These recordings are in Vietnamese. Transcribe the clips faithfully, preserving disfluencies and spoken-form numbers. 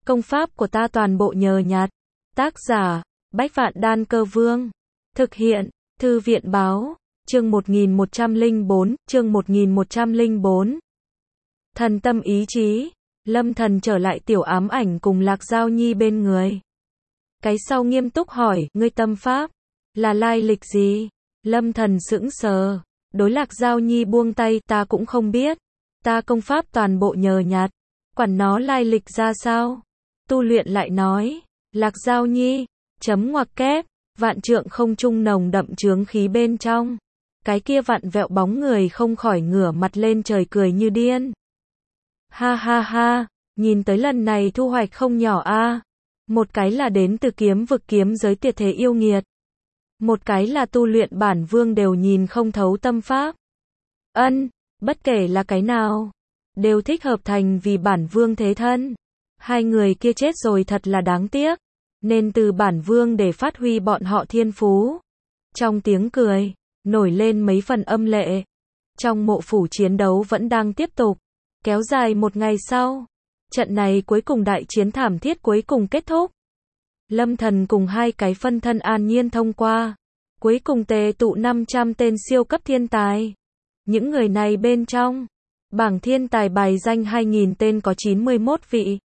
Công pháp của ta toàn bộ nhờ nhặt. Tác giả, Bách Vạn Đan Cơ Vương. Thực hiện, Thư viện Báo. Chương một nghìn một trăm lẻ bốn, chương một nghìn một trăm lẻ bốn. Thần tâm ý chí, Lâm Thần trở lại tiểu ám ảnh cùng Lạc Giao Nhi bên người. Cái sau nghiêm túc hỏi, ngươi tâm pháp, là lai lịch gì? Lâm Thần sững sờ, đối Lạc Giao Nhi buông tay, ta cũng không biết. Ta công pháp toàn bộ nhờ nhặt, quản nó lai lịch ra sao? Tu luyện lại nói, Lạc Giao Nhi, chấm ngoặc kép, vạn trượng không trung nồng đậm chướng khí bên trong. Cái kia vặn vẹo bóng người không khỏi ngửa mặt lên trời cười như điên. Ha ha ha, nhìn tới lần này thu hoạch không nhỏ a. Một cái là đến từ kiếm vực kiếm giới tuyệt thế yêu nghiệt. Một cái là tu luyện bản vương đều nhìn không thấu tâm pháp. Ân, bất kể là cái nào, đều thích hợp thành vì bản vương thế thân. Hai người kia chết rồi thật là đáng tiếc, nên từ bản vương để phát huy bọn họ thiên phú. Trong tiếng cười, nổi lên mấy phần âm lệ. Trong mộ phủ chiến đấu vẫn đang tiếp tục, kéo dài một ngày sau. Trận này cuối cùng đại chiến thảm thiết cuối cùng kết thúc. Lâm Thần cùng hai cái phân thân an nhiên thông qua. Cuối cùng tề tụ năm trăm tên siêu cấp thiên tài. Những người này bên trong, bảng thiên tài bài danh hai nghìn tên có chín mươi mốt vị.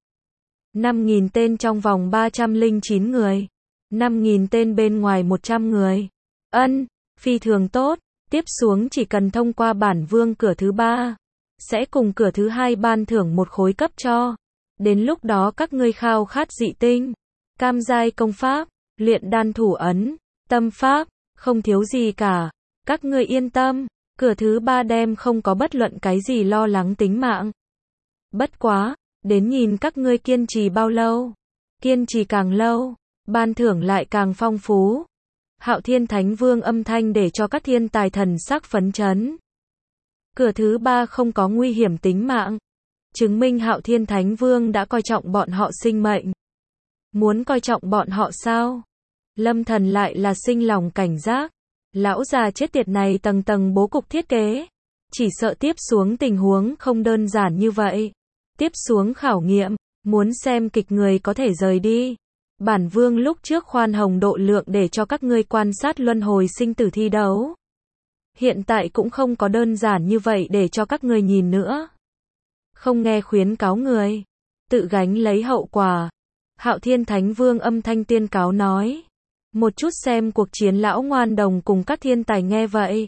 năm nghìn tên trong vòng ba trăm lẻ chín người. năm nghìn tên bên ngoài một trăm người. Ân, phi thường tốt, tiếp xuống chỉ cần thông qua bản vương cửa thứ ba, sẽ cùng cửa thứ hai ban thưởng một khối cấp cho. Đến lúc đó các ngươi khao khát dị tinh, cam giai công pháp, luyện đan thủ ấn, tâm pháp, không thiếu gì cả. Các ngươi yên tâm, cửa thứ ba đem không có bất luận cái gì lo lắng tính mạng. Bất quá, đến nhìn các ngươi kiên trì bao lâu. Kiên trì càng lâu, ban thưởng lại càng phong phú. Hạo Thiên Thánh Vương âm thanh để cho các thiên tài thần sắc phấn chấn. Cửa thứ ba không có nguy hiểm tính mạng, chứng minh Hạo Thiên Thánh Vương đã coi trọng bọn họ sinh mệnh. Muốn coi trọng bọn họ sao? Lâm Thần lại là sinh lòng cảnh giác. Lão già chết tiệt này tầng tầng bố cục thiết kế, chỉ sợ tiếp xuống tình huống không đơn giản như vậy. Tiếp xuống khảo nghiệm, muốn xem kịch người có thể rời đi. Bản vương lúc trước khoan hồng độ lượng để cho các ngươi quan sát luân hồi sinh tử thi đấu. Hiện tại cũng không có đơn giản như vậy để cho các ngươi nhìn nữa. Không nghe khuyến cáo người, tự gánh lấy hậu quả. Hạo Thiên Thánh Vương âm thanh tiên cáo nói. Một chút xem cuộc chiến lão ngoan đồng cùng các thiên tài nghe vậy,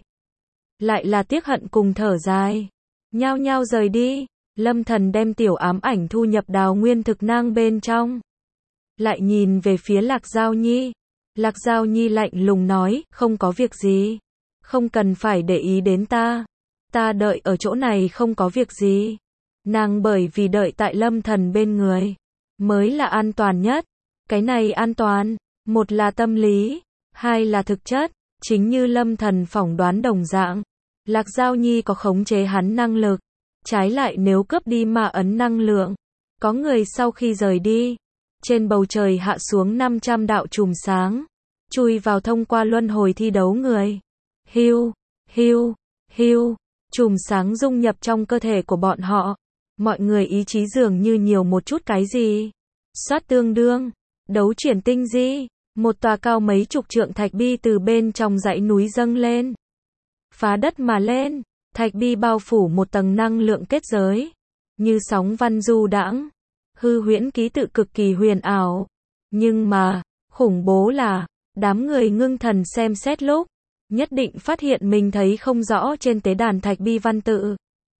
lại là tiếc hận cùng thở dài, nhao nhao rời đi. Lâm Thần đem tiểu ám ảnh thu nhập đào nguyên thực nang bên trong. Lại nhìn về phía Lạc Giao Nhi. Lạc Giao Nhi lạnh lùng nói, không có việc gì. Không cần phải để ý đến ta. Ta đợi ở chỗ này không có việc gì. Nàng bởi vì đợi tại Lâm Thần bên người, mới là an toàn nhất. Cái này an toàn, một là tâm lý, hai là thực chất. Chính như Lâm Thần phỏng đoán đồng dạng. Lạc Giao Nhi có khống chế hắn năng lực. Trái lại nếu cướp đi ma ấn năng lượng, có người sau khi rời đi, trên bầu trời hạ xuống năm trăm đạo chùm sáng, chui vào thông qua luân hồi thi đấu người. Hiu, hiu, hiu, chùm sáng dung nhập trong cơ thể của bọn họ. Mọi người ý chí dường như nhiều một chút cái gì. Xoát tương đương, đấu chuyển tinh di, một tòa cao mấy chục trượng thạch bi từ bên trong dãy núi dâng lên. Phá đất mà lên. Thạch bi bao phủ một tầng năng lượng kết giới, như sóng văn du đãng, hư huyễn ký tự cực kỳ huyền ảo. Nhưng mà, khủng bố là, đám người ngưng thần xem xét lúc, nhất định phát hiện mình thấy không rõ trên tế đàn thạch bi văn tự.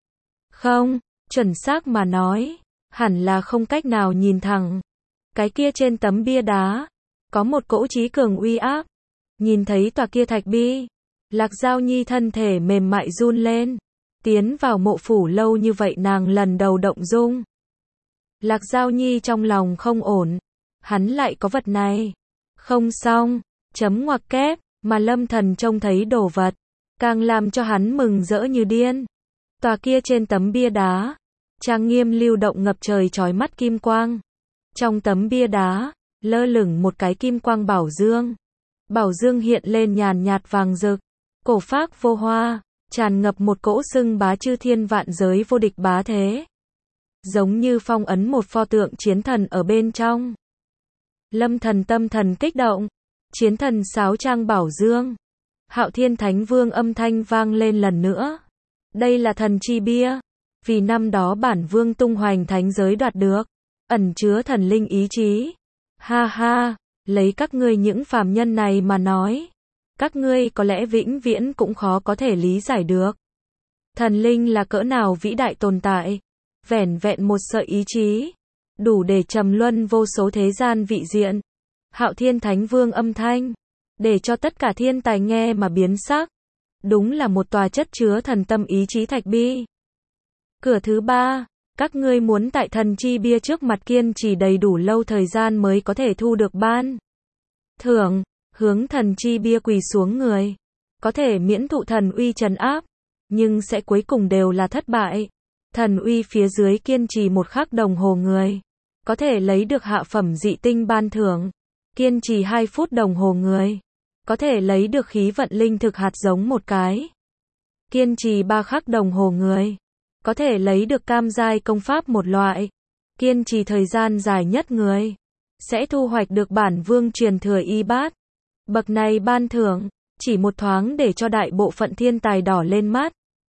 Không, chuẩn xác mà nói, hẳn là không cách nào nhìn thẳng. Cái kia trên tấm bia đá, có một cỗ trí cường uy áp. Nhìn thấy tòa kia thạch bi, Lạc Giao Nhi thân thể mềm mại run lên. Tiến vào mộ phủ lâu như vậy nàng lần đầu động dung. Lạc Giao Nhi trong lòng không ổn. Hắn lại có vật này. Không xong, chấm ngoặc kép, mà Lâm Thần trông thấy đồ vật, càng làm cho hắn mừng rỡ như điên. Tòa kia trên tấm bia đá, trang nghiêm lưu động ngập trời chói mắt kim quang. Trong tấm bia đá, lơ lửng một cái kim quang bảo dương. Bảo dương hiện lên nhàn nhạt vàng rực. Cổ phác vô hoa, tràn ngập một cỗ xưng bá chư thiên vạn giới vô địch bá thế. giống như phong ấn một pho tượng chiến thần ở bên trong. Lâm Thần tâm thần kích động, chiến thần sáo trang bảo dương. Hạo Thiên Thánh Vương âm thanh vang lên lần nữa. Đây là thần chi bia, vì năm đó bản vương tung hoành thánh giới đoạt được, ẩn chứa thần linh ý chí. Ha ha, lấy các ngươi những phàm nhân này mà nói, các ngươi có lẽ vĩnh viễn cũng khó có thể lý giải được. Thần linh là cỡ nào vĩ đại tồn tại, vẻn vẹn một sợi ý chí, đủ để trầm luân vô số thế gian vị diện. Hạo Thiên Thánh Vương âm thanh, để cho tất cả thiên tài nghe mà biến sắc. Đúng là một tòa chất chứa thần tâm ý chí thạch bi. Cửa thứ ba, các ngươi muốn tại thần chi bia trước mặt kiên trì đầy đủ lâu thời gian mới có thể thu được ban thưởng, hướng thần chi bia quỳ xuống người, có thể miễn thụ thần uy trấn áp, nhưng sẽ cuối cùng đều là thất bại. Thần uy phía dưới kiên trì một khắc đồng hồ người, có thể lấy được hạ phẩm dị tinh ban thưởng, kiên trì hai phút đồng hồ người, có thể lấy được khí vận linh thực hạt giống một cái, kiên trì ba khắc đồng hồ người, có thể lấy được cam giai công pháp một loại, kiên trì thời gian dài nhất người, sẽ thu hoạch được bản vương truyền thừa y bát. Bậc này ban thưởng, chỉ một thoáng để cho đại bộ phận thiên tài đỏ lên mắt.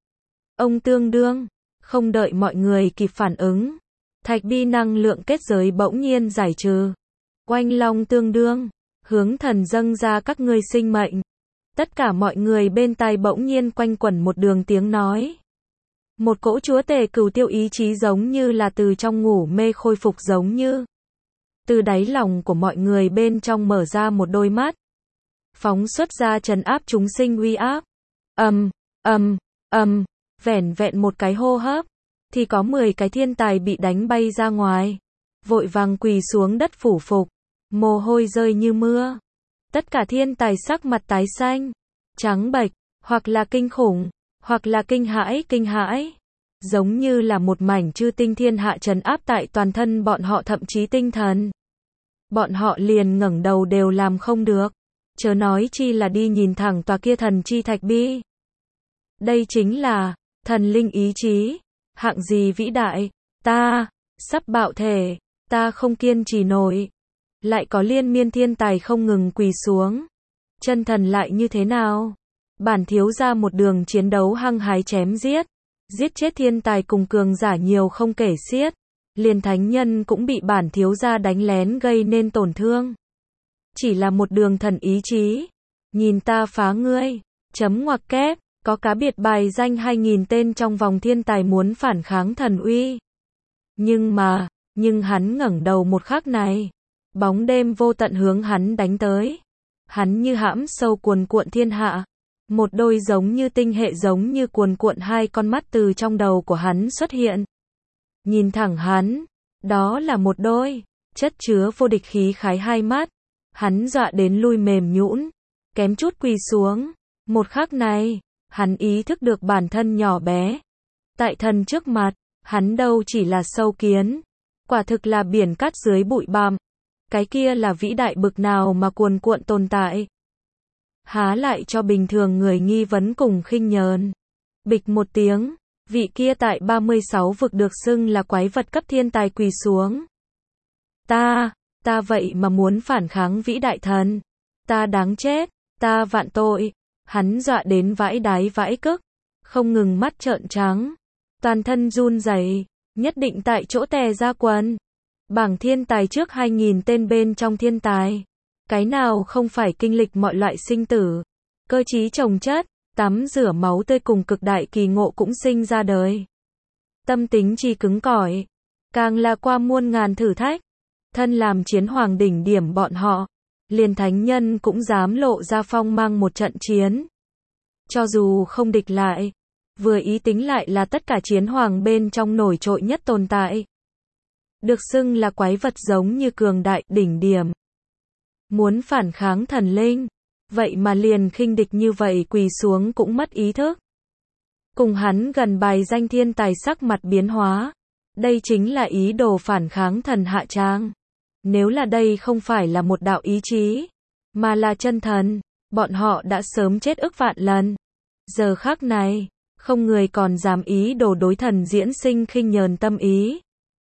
Ông tương đương, không đợi mọi người kịp phản ứng, thạch bi năng lượng kết giới bỗng nhiên giải trừ. Oanh long tương đương, hướng thần dâng ra các ngươi sinh mệnh. Tất cả mọi người bên tai bỗng nhiên quanh quẩn một đường tiếng nói. Một cỗ chúa tể cửu tiêu ý chí giống như là từ trong ngủ mê khôi phục, giống như từ đáy lòng của mọi người bên trong mở ra một đôi mắt, phóng xuất ra trấn áp chúng sinh uy áp. Ầm, ầm, ầm, vẻn vẹn một cái hô hấp, thì có mười cái thiên tài bị đánh bay ra ngoài, vội vàng quỳ xuống đất phủ phục, mồ hôi rơi như mưa. Tất cả thiên tài sắc mặt tái xanh, trắng bệch, hoặc là kinh khủng, hoặc là kinh hãi, kinh hãi, giống như là một mảnh chư tinh thiên hạ trấn áp tại toàn thân bọn họ, thậm chí tinh thần. Bọn họ liền ngẩng đầu đều làm không được, chớ nói chi là đi nhìn thẳng tòa kia thần chi thạch bi. Đây chính là thần linh ý chí, hạng gì vĩ đại, ta sắp bạo thể, ta không kiên trì nổi. Lại có liên miên thiên tài không ngừng quỳ xuống. Chân thần lại như thế nào? Bản thiếu gia một đường chiến đấu hăng hái chém giết, giết chết thiên tài cùng cường giả nhiều không kể xiết, liền thánh nhân cũng bị bản thiếu gia đánh lén gây nên tổn thương. Chỉ là một đường thần ý chí, nhìn ta phá ngươi, chấm ngoặc kép, có cá biệt bài danh hai nghìn tên trong vòng thiên tài muốn phản kháng thần uy. Nhưng mà, nhưng hắn ngẩng đầu một khắc này, bóng đêm vô tận hướng hắn đánh tới. Hắn như hãm sâu cuồn cuộn thiên hạ, một đôi giống như tinh hệ giống như cuồn cuộn hai con mắt từ trong đầu của hắn xuất hiện. Nhìn thẳng hắn, đó là một đôi chất chứa vô địch khí khái hai mắt. Hắn dọa đến lui mềm nhũn, kém chút quỳ xuống. Một khắc này, hắn ý thức được bản thân nhỏ bé. Tại thần trước mặt, hắn đâu chỉ là sâu kiến, quả thực là biển cát dưới bụi bặm. Cái kia là vĩ đại bực nào mà cuồn cuộn tồn tại. Há lại cho bình thường người nghi vấn cùng khinh nhờn. Bịch một tiếng, vị kia tại ba mươi sáu vực được xưng là quái vật cấp thiên tài quỳ xuống. Ta, ta vậy mà muốn phản kháng vĩ đại thần. Ta đáng chết, ta vạn tội. Hắn dọa đến vãi đái vãi cức, không ngừng mắt trợn trắng, toàn thân run rẩy, nhất định tại chỗ tè ra quần. Bảng thiên tài trước hai nghìn tên bên trong thiên tài, cái nào không phải kinh lịch mọi loại sinh tử, cơ trí chồng chất, tắm rửa máu tươi cùng cực đại kỳ ngộ cũng sinh ra đời. Tâm tính chi cứng cỏi, càng là qua muôn ngàn thử thách, thân làm chiến hoàng đỉnh điểm bọn họ, liền thánh nhân cũng dám lộ ra phong mang một trận chiến. Cho dù không địch lại, vừa ý tính lại là tất cả chiến hoàng bên trong nổi trội nhất tồn tại. Được xưng là quái vật giống như cường đại, đỉnh điểm. Muốn phản kháng thần linh, vậy mà liền khinh địch như vậy quỳ xuống cũng mất ý thức. Cùng hắn gần bài danh thiên tài sắc mặt biến hóa. Đây chính là ý đồ phản kháng thần hạ tràng. Nếu là đây không phải là một đạo ý chí, mà là chân thần, bọn họ đã sớm chết ức vạn lần. Giờ khắc này, không người còn dám ý đồ đối thần diễn sinh khinh nhờn tâm ý.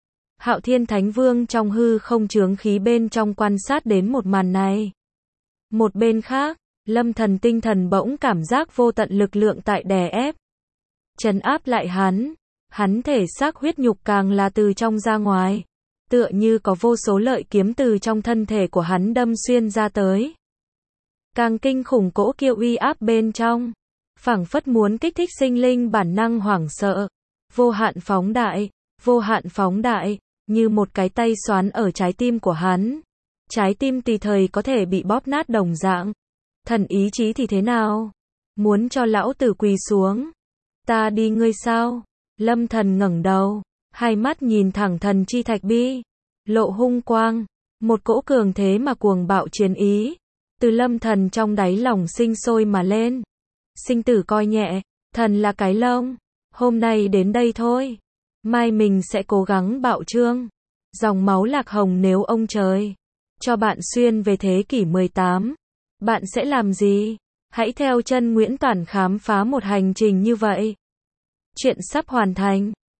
Hạo Thiên Thánh Vương trong hư không chướng khí bên trong quan sát đến một màn này. Một bên khác, Lâm Thần tinh thần bỗng cảm giác vô tận lực lượng tại đè ép, trấn áp lại hắn. Hắn thể xác huyết nhục càng là từ trong ra ngoài, tựa như có vô số lợi kiếm từ trong thân thể của hắn đâm xuyên ra tới. Càng kinh khủng cỗ kia uy áp bên trong, phảng phất muốn kích thích sinh linh bản năng hoảng sợ, vô hạn phóng đại, vô hạn phóng đại, như một cái tay xoắn ở trái tim của hắn. Trái tim tùy thời có thể bị bóp nát đồng dạng. Thần ý chí thì thế nào? Muốn cho lão tử quỳ xuống? Ta đi ngươi sao? Lâm Thần ngẩng đầu, hai mắt nhìn thẳng thần chi thạch bi, lộ hung quang, một cỗ cường thế mà cuồng bạo chiến ý, từ Lâm Thần trong đáy lòng sinh sôi mà lên. Sinh tử coi nhẹ, thần là cái lông, hôm nay đến đây thôi, mai mình sẽ cố gắng bạo trương. Dòng máu lạc hồng nếu ông trời cho bạn xuyên về thế kỷ mười tám, bạn sẽ làm gì? Hãy theo chân Nguyễn Toản khám phá một hành trình như vậy. Chuyện sắp hoàn thành.